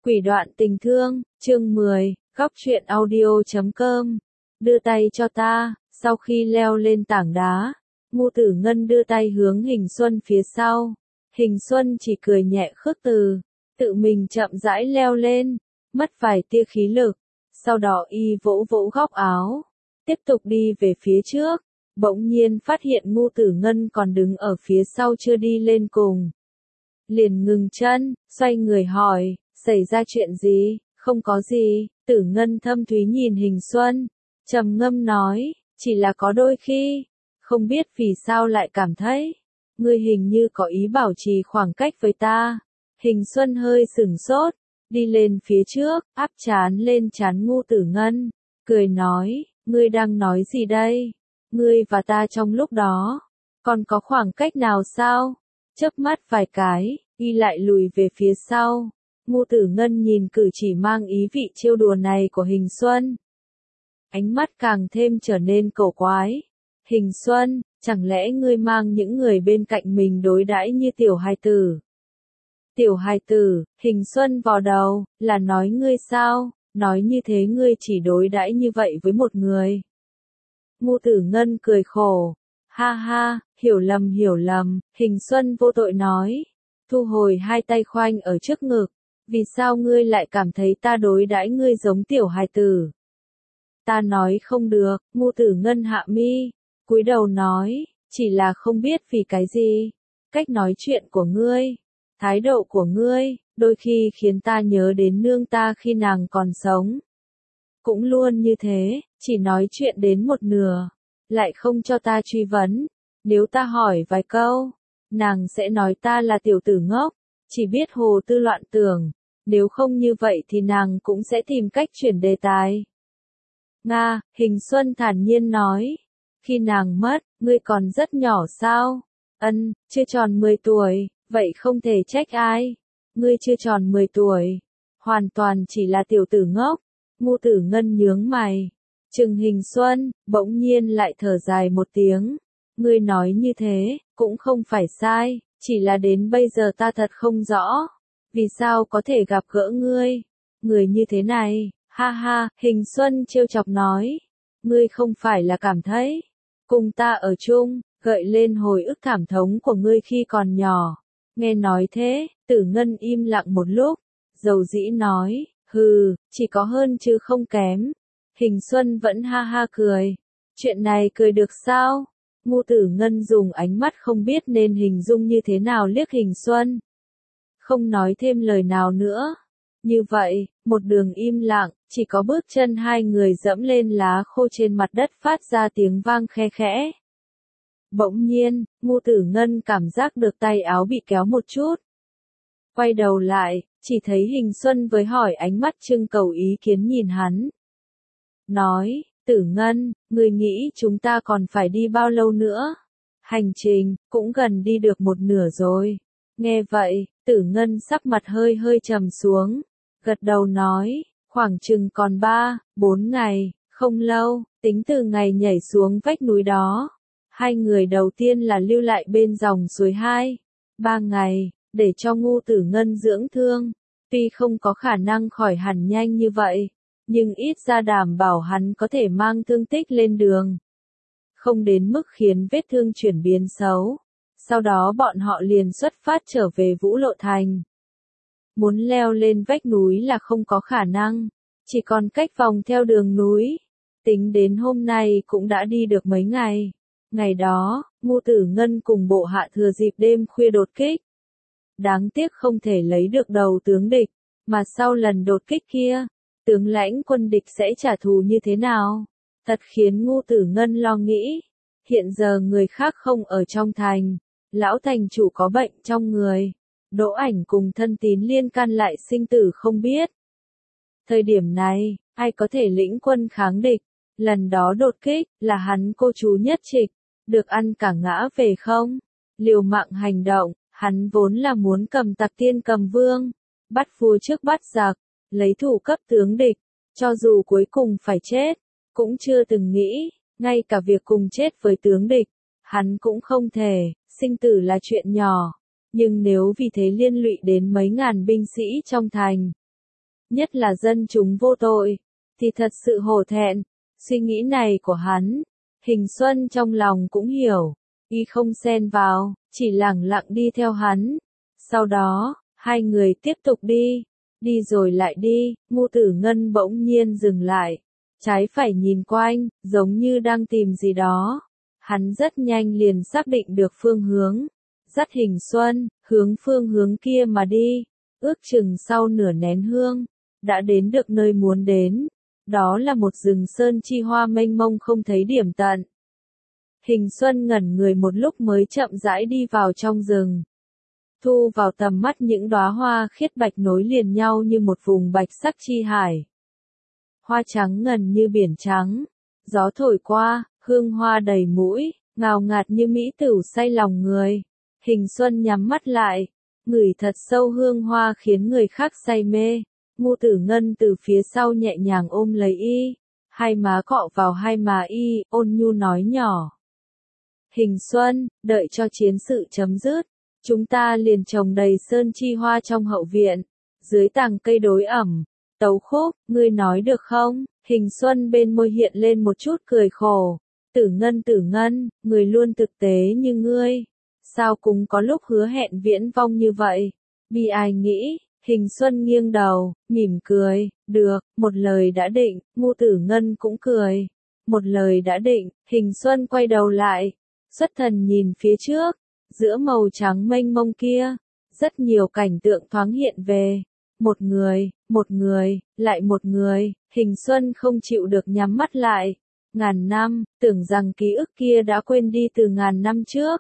Quỷ đoạn tình thương, chương 10, góc truyện audio.com. Đưa tay cho ta, sau khi leo lên tảng đá, Ngô Tử Ngân đưa tay hướng Hình Xuân phía sau. Hình Xuân chỉ cười nhẹ khước từ, tự mình chậm rãi leo lên, mất vài tia khí lực, sau đó y vỗ vỗ góc áo, tiếp tục đi về phía trước, bỗng nhiên phát hiện Ngô Tử Ngân còn đứng ở phía sau chưa đi lên cùng. Liền ngừng chân, xoay người hỏi, xảy ra chuyện gì? Không có gì. Tử Ngân thâm thúy nhìn Hình Xuân, trầm ngâm nói, chỉ là có đôi khi, không biết vì sao lại cảm thấy, ngươi hình như có ý bảo trì khoảng cách với ta. Hình Xuân hơi sửng sốt, đi lên phía trước, áp trán lên trán Ngô Tử Ngân, cười nói, ngươi đang nói gì đây? Ngươi và ta trong lúc đó, còn có khoảng cách nào sao? Chớp mắt vài cái, y lại lùi về phía sau. Ngô Tử Ngân nhìn cử chỉ mang ý vị trêu đùa này của Hình Xuân, ánh mắt càng thêm trở nên cổ quái. Hình Xuân, chẳng lẽ ngươi mang những người bên cạnh mình đối đãi như tiểu hài tử? Tiểu hài tử, Hình Xuân vò đầu, là nói ngươi sao? Nói như thế ngươi chỉ đối đãi như vậy với một người. Ngô Tử Ngân cười khổ, ha ha, hiểu lầm, Hình Xuân vô tội nói, thu hồi hai tay khoanh ở trước ngực, vì sao ngươi lại cảm thấy ta đối đãi ngươi giống tiểu hài tử? Ta nói không được. Ngô Tử Ngân hạ mi, cúi đầu nói, chỉ là không biết vì cái gì, cách nói chuyện của ngươi, thái độ của ngươi, đôi khi khiến ta nhớ đến nương ta khi nàng còn sống. Cũng luôn như thế, chỉ nói chuyện đến một nửa, lại không cho ta truy vấn. Nếu ta hỏi vài câu, nàng sẽ nói ta là tiểu tử ngốc, chỉ biết hồ tư loạn tưởng. Nếu không như vậy thì nàng cũng sẽ tìm cách chuyển đề tài. Nga, Hình Xuân thản nhiên nói, khi nàng mất, ngươi còn rất nhỏ sao? Ân, chưa tròn 10 tuổi, vậy không thể trách ai. Ngươi chưa tròn 10 tuổi, hoàn toàn chỉ là tiểu tử ngốc. Ngô Tử Ngân nhướng mày, trừng Hình Xuân, bỗng nhiên lại thở dài một tiếng. Ngươi nói như thế, cũng không phải sai, chỉ là đến bây giờ ta thật không rõ. Vì sao có thể gặp gỡ ngươi? Người như thế này, ha ha, Hình Xuân trêu chọc nói. Ngươi không phải là cảm thấy, cùng ta ở chung, gợi lên hồi ức thảm thống của ngươi khi còn nhỏ. Nghe nói thế, Tử Ngân im lặng một lúc, dầu dĩ nói, hừ, chỉ có hơn chứ không kém. Hình Xuân vẫn ha ha cười. Chuyện này cười được sao? Ngô Tử Ngân dùng ánh mắt không biết nên hình dung như thế nào liếc Hình Xuân. Không nói thêm lời nào nữa. Như vậy, một đường im lặng, chỉ có bước chân hai người dẫm lên lá khô trên mặt đất phát ra tiếng vang khe khẽ. Bỗng nhiên, Ngô Tử Ngân cảm giác được tay áo bị kéo một chút. Quay đầu lại, chỉ thấy Hình Xuân với hỏi ánh mắt trưng cầu ý kiến nhìn hắn. Nói, Tử Ngân, ngươi nghĩ chúng ta còn phải đi bao lâu nữa? Hành trình, cũng gần đi được một nửa rồi. Nghe vậy, Tử Ngân sắc mặt hơi hơi trầm xuống, gật đầu nói, khoảng chừng còn 3-4 ngày, không lâu, tính từ ngày nhảy xuống vách núi đó. Hai người đầu tiên là lưu lại bên dòng suối 2-3 ngày, để cho Ngô Tử Ngân dưỡng thương. Tuy không có khả năng khỏi hẳn nhanh như vậy, nhưng ít ra đảm bảo hắn có thể mang thương tích lên đường. Không đến mức khiến vết thương chuyển biến xấu. Sau đó bọn họ liền xuất phát trở về Vũ Lộ Thành. Muốn leo lên vách núi là không có khả năng, chỉ còn cách vòng theo đường núi. Tính đến hôm nay cũng đã đi được mấy ngày. Ngày đó, Ngô Tử Ngân cùng bộ hạ thừa dịp đêm khuya đột kích. Đáng tiếc không thể lấy được đầu tướng địch, mà sau lần đột kích kia, tướng lãnh quân địch sẽ trả thù như thế nào? Thật khiến Ngô Tử Ngân lo nghĩ. Hiện giờ người khác không ở trong thành. Lão thành chủ có bệnh trong người, Đỗ Ảnh cùng thân tín liên can lại sinh tử không biết. Thời điểm này, ai có thể lĩnh quân kháng địch? Lần đó đột kích, là hắn cô chú Nhất Trịch, được ăn cả ngã về không? Liều mạng hành động, hắn vốn là muốn cầm tặc Tiên Cầm Vương, bắt vua trước bắt giặc, lấy thủ cấp tướng địch, cho dù cuối cùng phải chết, cũng chưa từng nghĩ, ngay cả việc cùng chết với tướng địch, hắn cũng không thể. Sinh tử là chuyện nhỏ, nhưng nếu vì thế liên lụy đến mấy ngàn binh sĩ trong thành, nhất là dân chúng vô tội, thì thật sự hổ thẹn. Suy nghĩ này của hắn, Hình Xuân trong lòng cũng hiểu, y không xen vào, chỉ lẳng lặng đi theo hắn. Sau đó, hai người tiếp tục đi, đi rồi lại đi, Ngô Tử Ngân bỗng nhiên dừng lại, trái phải nhìn quanh, giống như đang tìm gì đó. Hắn rất nhanh liền xác định được phương hướng, dắt Hình Xuân, hướng phương hướng kia mà đi, ước chừng sau nửa nén hương, đã đến được nơi muốn đến. Đó là một rừng sơn chi hoa mênh mông không thấy điểm tận. Hình Xuân ngẩn người một lúc mới chậm rãi đi vào trong rừng. Thu vào tầm mắt những đóa hoa khiết bạch nối liền nhau như một vùng bạch sắc chi hải. Hoa trắng ngần như biển trắng, gió thổi qua, hương hoa đầy mũi, ngào ngạt như mỹ tửu say lòng người. Hình Xuân nhắm mắt lại, ngửi thật sâu hương hoa khiến người khác say mê. Ngô Tử Ngân từ phía sau nhẹ nhàng ôm lấy y, hai má cọ vào hai má y, ôn nhu nói nhỏ. Hình Xuân, đợi cho chiến sự chấm dứt, chúng ta liền trồng đầy sơn chi hoa trong hậu viện, dưới tàng cây đối ẩm, tấu khúc, ngươi nói được không? Hình Xuân bên môi hiện lên một chút cười khổ. Tử Ngân, người luôn thực tế như ngươi, sao cũng có lúc hứa hẹn viễn vong như vậy? Bi ai nghĩ. Hình Xuân nghiêng đầu, mỉm cười, được, một lời đã định. Ngô Tử Ngân cũng cười, một lời đã định. Hình Xuân quay đầu lại, xuất thần nhìn phía trước, giữa màu trắng mênh mông kia, rất nhiều cảnh tượng thoáng hiện về. Một người, lại một người. Hình Xuân không chịu được nhắm mắt lại. Ngàn năm, tưởng rằng ký ức kia đã quên đi từ ngàn năm trước.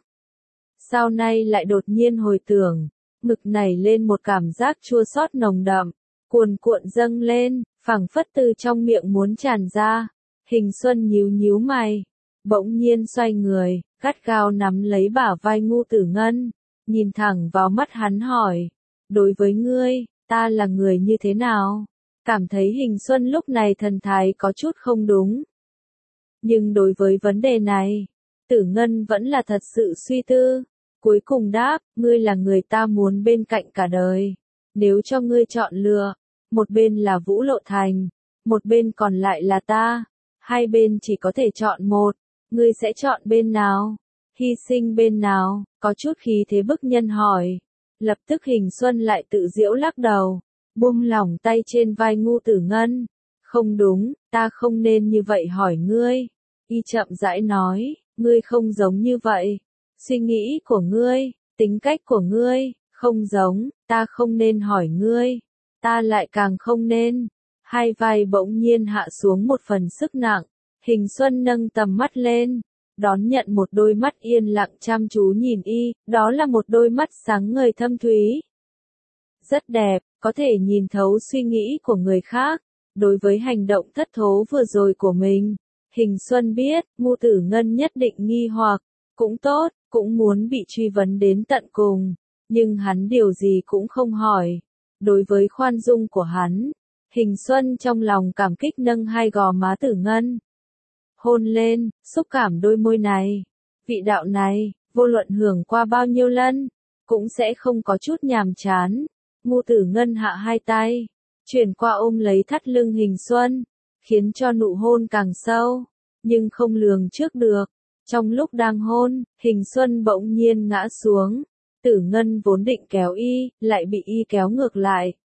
Sau này lại đột nhiên hồi tưởng, ngực nảy lên một cảm giác chua xót nồng đậm, cuồn cuộn dâng lên, phảng phất từ trong miệng muốn tràn ra. Hình Xuân nhíu mày, bỗng nhiên xoay người, gắt gao nắm lấy bả vai Ngô Tử Ngân, nhìn thẳng vào mắt hắn hỏi, đối với ngươi, ta là người như thế nào? Cảm thấy Hình Xuân lúc này thần thái có chút không đúng. Nhưng đối với vấn đề này, Tử Ngân vẫn là thật sự suy tư. Cuối cùng đáp, ngươi là người ta muốn bên cạnh cả đời. Nếu cho ngươi chọn lựa, một bên là Vũ Lộ Thành, một bên còn lại là ta. Hai bên chỉ có thể chọn một, ngươi sẽ chọn bên nào? Hy sinh bên nào? Có chút khí thế bức nhân hỏi. Lập tức Hình Xuân lại tự giễu lắc đầu, buông lỏng tay trên vai Ngô Tử Ngân. Không đúng, ta không nên như vậy hỏi ngươi. Y chậm rãi nói, ngươi không giống như vậy. Suy nghĩ của ngươi, tính cách của ngươi, không giống, ta không nên hỏi ngươi, ta lại càng không nên. Hai vai bỗng nhiên hạ xuống một phần sức nặng, Hình Xuân nâng tầm mắt lên, đón nhận một đôi mắt yên lặng chăm chú nhìn y, đó là một đôi mắt sáng ngời thâm thúy. Rất đẹp, có thể nhìn thấu suy nghĩ của người khác. Đối với hành động thất thố vừa rồi của mình, Hình Xuân biết, Ngô Tử Ngân nhất định nghi hoặc, cũng tốt, cũng muốn bị truy vấn đến tận cùng, nhưng hắn điều gì cũng không hỏi. Đối với khoan dung của hắn, Hình Xuân trong lòng cảm kích nâng hai gò má Tử Ngân. Hôn lên, xúc cảm đôi môi này, vị đạo này, vô luận hưởng qua bao nhiêu lần, cũng sẽ không có chút nhàm chán. Ngô Tử Ngân hạ hai tay, chuyển qua ôm lấy thắt lưng Hình Xuân, khiến cho nụ hôn càng sâu, nhưng không lường trước được. Trong lúc đang hôn, Hình Xuân bỗng nhiên ngã xuống, Tử Ngân vốn định kéo y, lại bị y kéo ngược lại.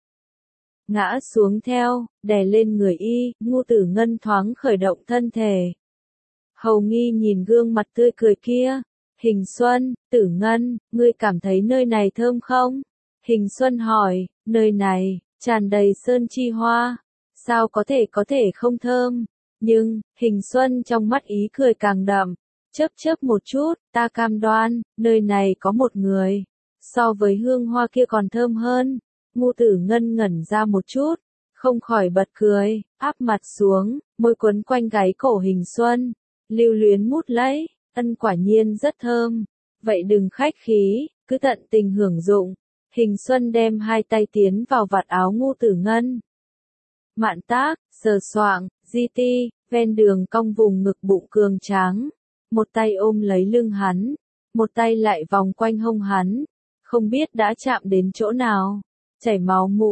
Ngã xuống theo, đè lên người y, Ngô Tử Ngân thoáng khởi động thân thể. Hầu nghi nhìn gương mặt tươi cười kia. Hình Xuân, Tử Ngân, ngươi cảm thấy nơi này thơm không? Hình Xuân hỏi, nơi này, tràn đầy sơn chi hoa, sao có thể không thơm? Nhưng, Hình Xuân trong mắt ý cười càng đậm, chớp một chút, ta cam đoan, nơi này có một người, so với hương hoa kia còn thơm hơn. Ngô Tử Ngân ngẩn ra một chút, không khỏi bật cười, áp mặt xuống, môi quấn quanh gáy cổ Hình Xuân, lưu luyến mút lấy, ân quả nhiên rất thơm, vậy đừng khách khí, cứ tận tình hưởng dụng. Hình Xuân đem hai tay tiến vào vạt áo Ngô Tử Ngân. Mạn tác, sờ soạng, di ti, ven đường cong vùng ngực bụng cường tráng. Một tay ôm lấy lưng hắn, một tay lại vòng quanh hông hắn. Không biết đã chạm đến chỗ nào. Chảy máu mũi,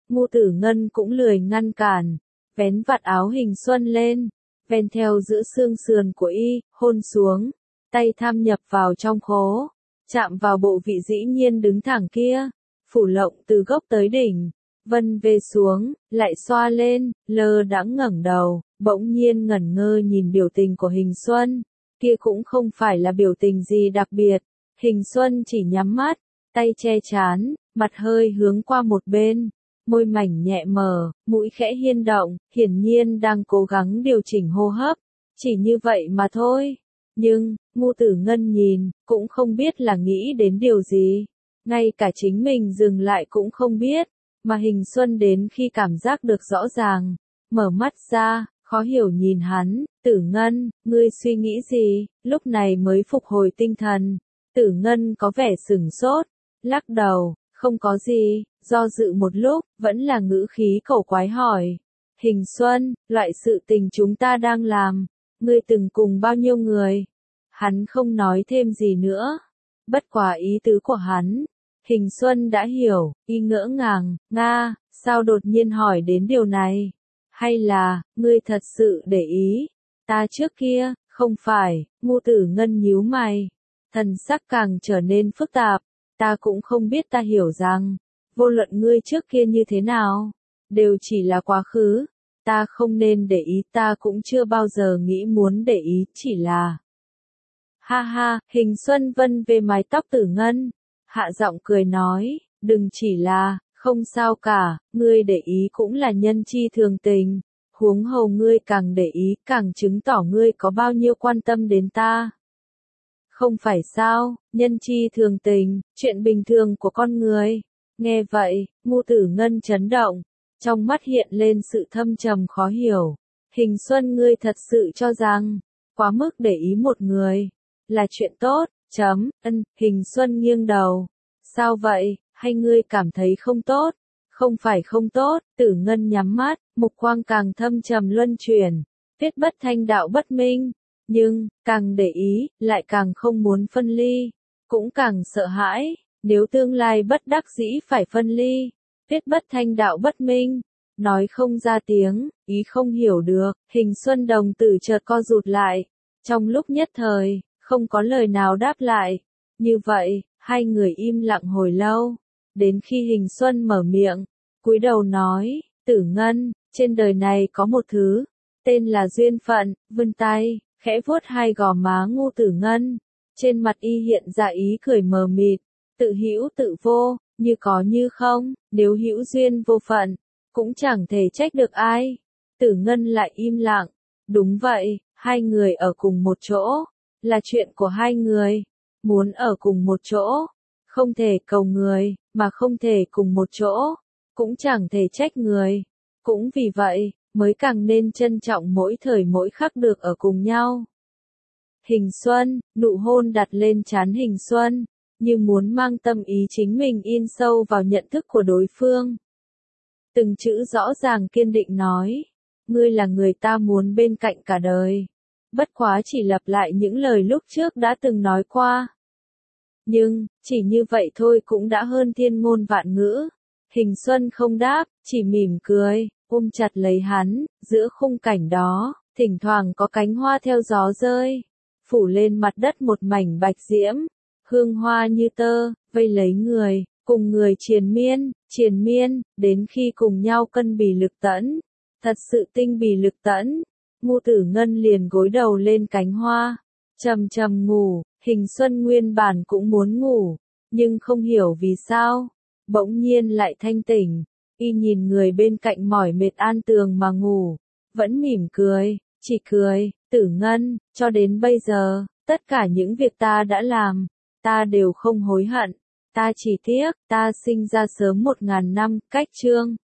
Ngô Tử Ngân cũng lười ngăn cản, vén vạt áo Hình Xuân lên, ven theo giữa xương sườn của y, hôn xuống, tay tham nhập vào trong khố, chạm vào bộ vị dĩ nhiên đứng thẳng kia, phủ lộng từ gốc tới đỉnh, vân về xuống, lại xoa lên, lơ đãng ngẩng đầu, bỗng nhiên ngẩn ngơ nhìn biểu tình của Hình Xuân, kia cũng không phải là biểu tình gì đặc biệt, Hình Xuân chỉ nhắm mắt, tay che trán, mặt hơi hướng qua một bên, môi mảnh nhẹ mở, mũi khẽ hiên động, hiển nhiên đang cố gắng điều chỉnh hô hấp, chỉ như vậy mà thôi. Nhưng, Ngô Tử Ngân nhìn, cũng không biết là nghĩ đến điều gì, ngay cả chính mình dừng lại cũng không biết, mà Hình Xuân đến khi cảm giác được rõ ràng, mở mắt ra, khó hiểu nhìn hắn, Tử Ngân, ngươi suy nghĩ gì, lúc này mới phục hồi tinh thần, Tử Ngân có vẻ sửng sốt, lắc đầu, không có gì, do dự một lúc, vẫn là ngữ khí cổ quái hỏi, Hình Xuân, loại sự tình chúng ta đang làm, ngươi từng cùng bao nhiêu người? Hắn không nói thêm gì nữa. Bất quá ý tứ của hắn, Hình Xuân đã hiểu, y ngỡ ngàng, Nga, sao đột nhiên hỏi đến điều này? Hay là, ngươi thật sự để ý? Ta trước kia, không phải, Ngô Tử Ngân nhíu mày. Thần sắc càng trở nên phức tạp, ta cũng không biết ta hiểu rằng, vô luận ngươi trước kia như thế nào, đều chỉ là quá khứ. Ta không nên để ý, ta cũng chưa bao giờ nghĩ muốn để ý, chỉ là... Ha ha, Hình Xuân vân về mái tóc Tử Ngân, hạ giọng cười nói, đừng chỉ là, không sao cả, ngươi để ý cũng là nhân chi thường tình, huống hồ ngươi càng để ý càng chứng tỏ ngươi có bao nhiêu quan tâm đến ta. Không phải sao, nhân chi thường tình, chuyện bình thường của con người. Nghe vậy, Ngô Tử Ngân chấn động, trong mắt hiện lên sự thâm trầm khó hiểu. Hình Xuân ngươi thật sự cho rằng, quá mức để ý một người, là chuyện tốt, Hình Xuân nghiêng đầu. Sao vậy, hay ngươi cảm thấy không tốt? Không phải không tốt, Tử Ngân nhắm mắt, mục quang càng thâm trầm luân chuyển, viết bất thanh đạo bất minh. Nhưng, càng để ý, lại càng không muốn phân ly, cũng càng sợ hãi, nếu tương lai bất đắc dĩ phải phân ly, viết bất thanh đạo bất minh, nói không ra tiếng, ý không hiểu được, Hình Xuân đồng tử chợt co rụt lại, trong lúc nhất thời, không có lời nào đáp lại, như vậy, hai người im lặng hồi lâu, đến khi Hình Xuân mở miệng, cúi đầu nói, Tử Ngân, trên đời này có một thứ, tên là duyên phận, vươn tay, khẽ vuốt hai gò má Ngô Tử Ngân, trên mặt y hiện ra ý cười mờ mịt, tự hữu tự vô, như có như không, nếu hữu duyên vô phận, cũng chẳng thể trách được ai. Tử Ngân lại im lặng, đúng vậy, hai người ở cùng một chỗ, là chuyện của hai người, muốn ở cùng một chỗ, không thể cầu người, mà không thể cùng một chỗ, cũng chẳng thể trách người, cũng vì vậy, mới càng nên trân trọng mỗi thời mỗi khắc được ở cùng nhau. Hình Xuân, nụ hôn đặt lên trán Hình Xuân, như muốn mang tâm ý chính mình in sâu vào nhận thức của đối phương. Từng chữ rõ ràng kiên định nói, ngươi là người ta muốn bên cạnh cả đời. Bất quá chỉ lặp lại những lời lúc trước đã từng nói qua. Nhưng, chỉ như vậy thôi cũng đã hơn thiên ngôn vạn ngữ. Hình Xuân không đáp, chỉ mỉm cười, ôm chặt lấy hắn, giữa khung cảnh đó, thỉnh thoảng có cánh hoa theo gió rơi, phủ lên mặt đất một mảnh bạch diễm, hương hoa như tơ, vây lấy người, cùng người triền miên, đến khi cùng nhau cân bì lực tẫn, thật sự tinh bì lực tẫn, Ngô Tử Ngân liền gối đầu lên cánh hoa, trầm trầm ngủ, Hình Xuân nguyên bản cũng muốn ngủ, nhưng không hiểu vì sao, bỗng nhiên lại thanh tỉnh, y nhìn người bên cạnh mỏi mệt an tường mà ngủ, vẫn mỉm cười, chỉ cười, Tử Ngân, cho đến bây giờ, tất cả những việc ta đã làm, ta đều không hối hận, ta chỉ tiếc, ta sinh ra sớm 1000 năm, cách chương.